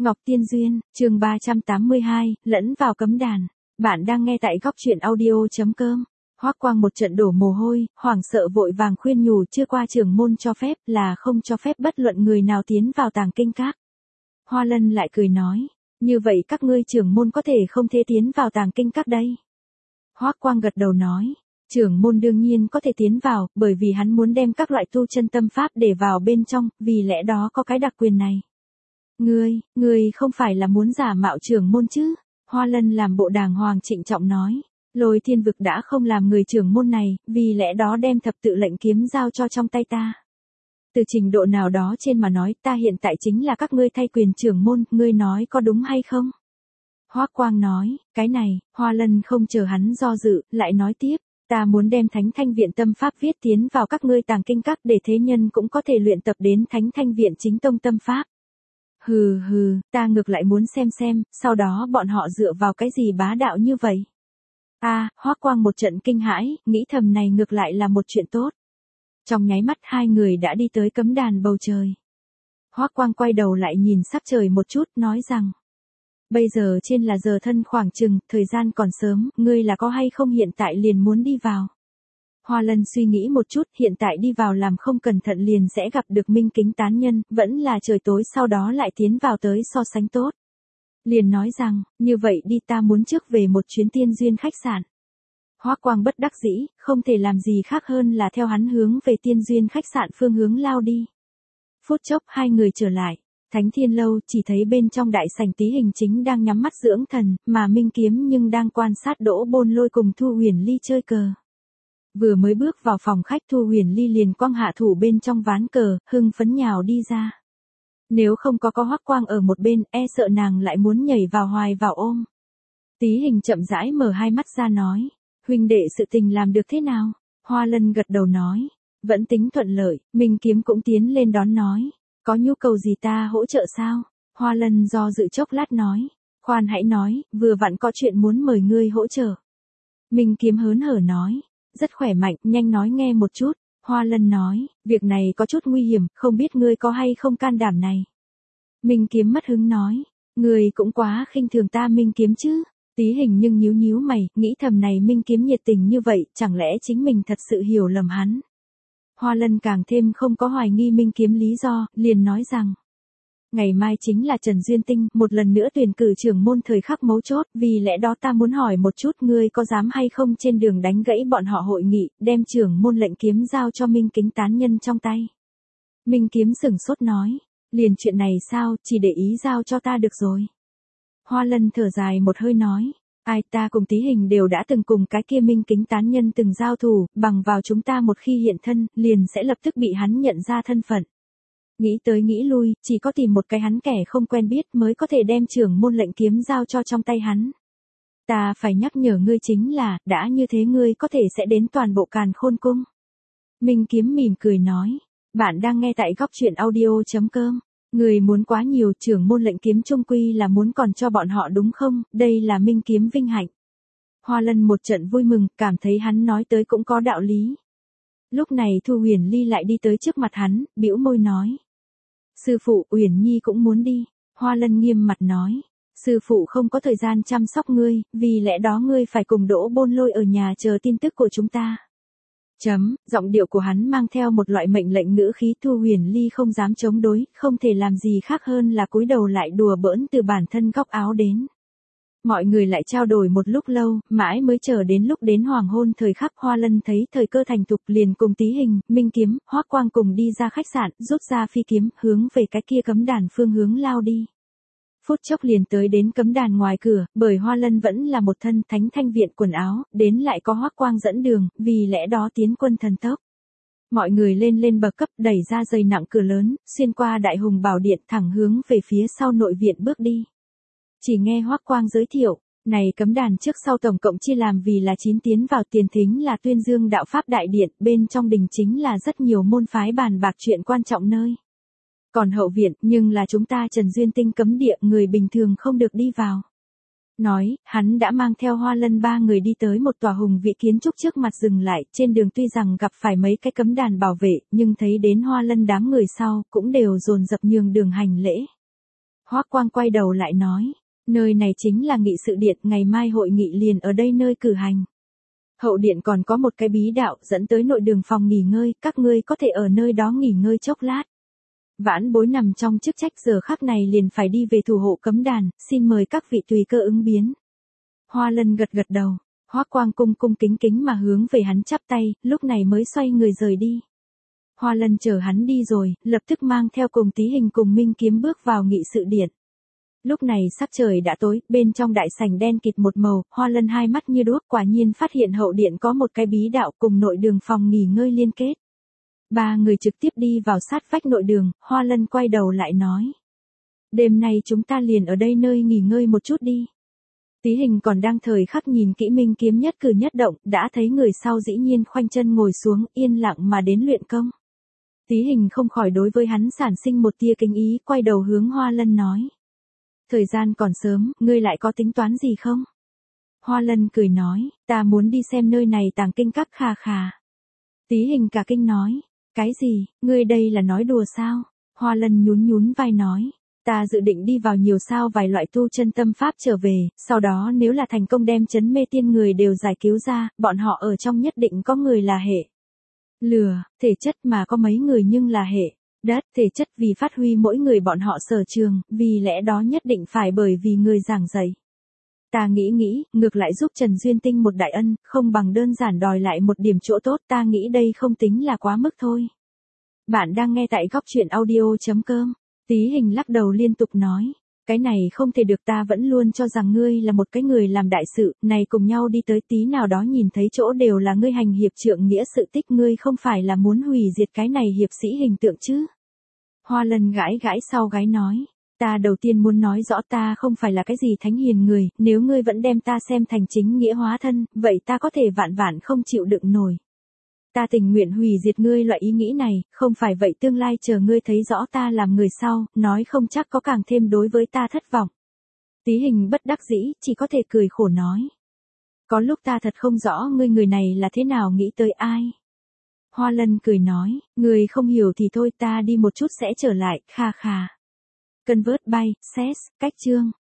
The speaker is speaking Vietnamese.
Ngọc Tiên Duyên, chương 382, lẫn vào cấm đàn. Bạn đang nghe tại góc truyện audio.com. Hoắc Quang một trận đổ mồ hôi, hoảng sợ vội vàng khuyên nhủ chưa qua trưởng môn cho phép là không cho phép bất luận người nào tiến vào tàng kinh các. Hoa Lân lại cười nói, như vậy các ngươi trưởng môn có thể không thể tiến vào tàng kinh các đây. Hoắc Quang gật đầu nói, trưởng môn đương nhiên có thể tiến vào, bởi vì hắn muốn đem các loại tu chân tâm pháp để vào bên trong, vì lẽ đó có cái đặc quyền này. Ngươi không phải là muốn giả mạo trưởng môn chứ? Hoa Lân làm bộ đàng hoàng trịnh trọng nói, Lôi Thiên Vực đã không làm người trưởng môn này, vì lẽ đó đem thập tự lệnh kiếm giao cho trong tay ta. Từ trình độ nào đó trên mà nói, ta hiện tại chính là các ngươi thay quyền trưởng môn, ngươi nói có đúng hay không? Hoắc Quang nói, cái này, Hoa Lân không chờ hắn do dự, lại nói tiếp, ta muốn đem Thánh Thanh Viện tâm pháp viết tiến vào các ngươi tàng kinh các để thế nhân cũng có thể luyện tập đến Thánh Thanh Viện chính tông tâm pháp. Hừ, ta ngược lại muốn xem, sau đó bọn họ dựa vào cái gì bá đạo như vậy? Hoắc Quang một trận kinh hãi, nghĩ thầm này ngược lại là một chuyện tốt. Trong nháy mắt hai người đã đi tới cấm đàn bầu trời. Hoắc Quang quay đầu lại nhìn sắc trời một chút, nói rằng, bây giờ trên là giờ thân khoảng chừng, thời gian còn sớm, ngươi là có hay không hiện tại liền muốn đi vào? Hoa Lân suy nghĩ một chút, hiện tại đi vào làm không cẩn thận liền sẽ gặp được Minh Kính tán nhân, vẫn là trời tối sau đó lại tiến vào tới so sánh tốt. Liền nói rằng, như vậy đi ta muốn trước về một chuyến Tiên Duyên khách sạn. Hoắc Quang bất đắc dĩ, không thể làm gì khác hơn là theo hắn hướng về Tiên Duyên khách sạn phương hướng lao đi. Phút chốc hai người trở lại, Thánh Thiên Lâu chỉ thấy bên trong đại sảnh Tí Hình chính đang nhắm mắt dưỡng thần, mà Minh Kiếm nhưng đang quan sát Đỗ Bôn Lôi cùng Thu Huyền Ly chơi cờ. Vừa mới bước vào phòng khách Thu Huyền Ly liền quăng hạ thủ bên trong ván cờ, hưng phấn nhào đi ra. Nếu không có Hoắc Quang ở một bên, e sợ nàng lại muốn nhảy vào hoài vào ôm. Tí Hình chậm rãi mở hai mắt ra nói, huynh đệ sự tình làm được thế nào? Hoa Lân gật đầu nói, vẫn tính thuận lợi. Minh Kiếm cũng tiến lên đón nói, có nhu cầu gì ta hỗ trợ sao? Hoa Lân do dự chốc lát nói, khoan hãy nói, vừa vặn có chuyện muốn mời ngươi hỗ trợ. Minh Kiếm hớn hở nói, rất khỏe mạnh, nhanh nói nghe một chút. Hoa Lân nói, việc này có chút nguy hiểm, không biết ngươi có hay không can đảm này. Minh Kiếm mất hứng nói, ngươi cũng quá khinh thường ta Minh Kiếm chứ. Tí Hình nhưng nhíu mày, nghĩ thầm này Minh Kiếm nhiệt tình như vậy, chẳng lẽ chính mình thật sự hiểu lầm hắn. Hoa Lân càng thêm không có hoài nghi Minh Kiếm lý do, liền nói rằng, ngày mai chính là Trần Duyên Tinh, một lần nữa tuyển cử trưởng môn thời khắc mấu chốt, vì lẽ đó ta muốn hỏi một chút ngươi có dám hay không trên đường đánh gãy bọn họ hội nghị, đem trưởng môn lệnh kiếm giao cho Minh Kính tán nhân trong tay. Minh Kiếm sửng sốt nói, liền chuyện này sao, chỉ để ý giao cho ta được rồi. Hoa Lân thở dài một hơi nói, ai ta cùng Tí Hình đều đã từng cùng cái kia Minh Kính tán nhân từng giao thủ, bằng vào chúng ta một khi hiện thân, liền sẽ lập tức bị hắn nhận ra thân phận. Nghĩ tới nghĩ lui, chỉ có tìm một cái hắn kẻ không quen biết mới có thể đem trưởng môn lệnh kiếm giao cho trong tay hắn. Ta phải nhắc nhở ngươi chính là, đã như thế ngươi có thể sẽ đến toàn bộ Càn Khôn Cung. Minh Kiếm mỉm cười nói, bạn đang nghe tại góc truyện audio.com. Người muốn quá nhiều, trưởng môn lệnh kiếm chung quy là muốn còn cho bọn họ đúng không, đây là Minh Kiếm vinh hạnh. Hoa Lân một trận vui mừng, cảm thấy hắn nói tới cũng có đạo lý. Lúc này Thu Huyền Ly lại đi tới trước mặt hắn, bĩu môi nói, sư phụ, Uyển Nhi cũng muốn đi. Hoa Lân nghiêm mặt nói, sư phụ không có thời gian chăm sóc ngươi, vì lẽ đó ngươi phải cùng Đỗ Bôn Lôi ở nhà chờ tin tức của chúng ta. Giọng điệu của hắn mang theo một loại mệnh lệnh ngữ khí. Thu Huyền Ly không dám chống đối, không thể làm gì khác hơn là cúi đầu lại đùa bỡn từ bản thân góc áo đến. Mọi người lại trao đổi một lúc lâu, mãi mới chờ đến lúc đến hoàng hôn thời khắc. Hoa Lân thấy thời cơ thành thục liền cùng Tí Hình, Minh Kiếm, Hoắc Quang cùng đi ra khách sạn, rút ra phi kiếm, hướng về cái kia cấm đàn phương hướng lao đi. Phút chốc liền tới đến cấm đàn ngoài cửa, bởi Hoa Lân vẫn là một thân Thánh Thanh Viện quần áo, đến lại có Hoắc Quang dẫn đường, vì lẽ đó tiến quân thần tốc. Mọi người lên bậc cấp, đẩy ra dày nặng cửa lớn, xuyên qua Đại Hùng Bảo Điện thẳng hướng về phía sau nội viện bước đi. Chỉ nghe Hoắc Quang giới thiệu, này cấm đàn trước sau tổng cộng chia làm vì là 9 tiến vào, tiền thính là Tuyên Dương Đạo Pháp Đại Điện, bên trong đình chính là rất nhiều môn phái bàn bạc chuyện quan trọng nơi. Còn hậu viện, nhưng là chúng ta Trần Duyên Tinh cấm địa, người bình thường không được đi vào. Nói, hắn đã mang theo Hoa Lân ba người đi tới một tòa hùng vĩ kiến trúc trước mặt dừng lại, trên đường tuy rằng gặp phải mấy cái cấm đàn bảo vệ, nhưng thấy đến Hoa Lân đám người sau, cũng đều dồn dập nhường đường hành lễ. Hoắc Quang quay đầu lại nói, nơi này chính là nghị sự điện, ngày mai hội nghị liền ở đây nơi cử hành. Hậu điện còn có một cái bí đạo dẫn tới nội đường phòng nghỉ ngơi, các ngươi có thể ở nơi đó nghỉ ngơi chốc lát. Vãn bối nằm trong chức trách giờ khắc này liền phải đi về thủ hộ cấm đàn, xin mời các vị tùy cơ ứng biến. Hoa Lân gật gật đầu, Hoắc Quang cung cung kính kính mà hướng về hắn chắp tay, lúc này mới xoay người rời đi. Hoa Lân chờ hắn đi rồi, lập tức mang theo cùng Tí Hình cùng Minh Kiếm bước vào nghị sự điện. Lúc này sắc trời đã tối, bên trong đại sảnh đen kịt một màu, Hoa Lân hai mắt như đuốc, quả nhiên phát hiện hậu điện có một cái bí đạo cùng nội đường phòng nghỉ ngơi liên kết. Ba người trực tiếp đi vào sát vách nội đường, Hoa Lân quay đầu lại nói. Đêm nay chúng ta liền ở đây nơi nghỉ ngơi một chút đi. Tí Hình còn đang thời khắc nhìn kỹ Minh Kiếm nhất cử nhất động, đã thấy người sau dĩ nhiên khoanh chân ngồi xuống, yên lặng mà đến luyện công. Tí Hình không khỏi đối với hắn sản sinh một tia kính ý, quay đầu hướng Hoa Lân nói. Thời gian còn sớm, ngươi lại có tính toán gì không? Hoa Lân cười nói, ta muốn đi xem nơi này tàng kinh các khà khà. Tí Hình cả kinh nói, cái gì, ngươi đây là nói đùa sao? Hoa Lân nhún nhún vai nói, ta dự định đi vào nhiều sao vài loại tu chân tâm pháp trở về, sau đó nếu là thành công đem trấn mê tiên người đều giải cứu ra, bọn họ ở trong nhất định có người là hệ lửa, thể chất mà có mấy người nhưng là hệ đất, thể chất vì phát huy mỗi người bọn họ sở trường, vì lẽ đó nhất định phải bởi vì người giảng dạy. Ta nghĩ, ngược lại giúp Trần Duyên Tinh một đại ân, không bằng đơn giản đòi lại một điểm chỗ tốt, ta nghĩ đây không tính là quá mức thôi. Bạn đang nghe tại góc truyện audio.com. Tí Hình lắc đầu liên tục nói, cái này không thể được, ta vẫn luôn cho rằng ngươi là một cái người làm đại sự, này cùng nhau đi tới tí nào đó nhìn thấy chỗ đều là ngươi hành hiệp trượng nghĩa sự tích, ngươi không phải là muốn hủy diệt cái này hiệp sĩ hình tượng chứ. Hoa Lân gãi gãi sau gáy nói, ta đầu tiên muốn nói rõ ta không phải là cái gì thánh hiền người, nếu ngươi vẫn đem ta xem thành chính nghĩa hóa thân, vậy ta có thể vạn vạn không chịu đựng nổi. Ta tình nguyện hủy diệt ngươi loại ý nghĩ này, không phải vậy tương lai chờ ngươi thấy rõ ta làm người sau, nói không chắc có càng thêm đối với ta thất vọng. Tí Hình bất đắc dĩ, chỉ có thể cười khổ nói. Có lúc ta thật không rõ ngươi người này là thế nào nghĩ tới ai. Hoa Lân cười nói, người không hiểu thì thôi, ta đi một chút sẽ trở lại, kha kha. Convert by, Ses, cách chương.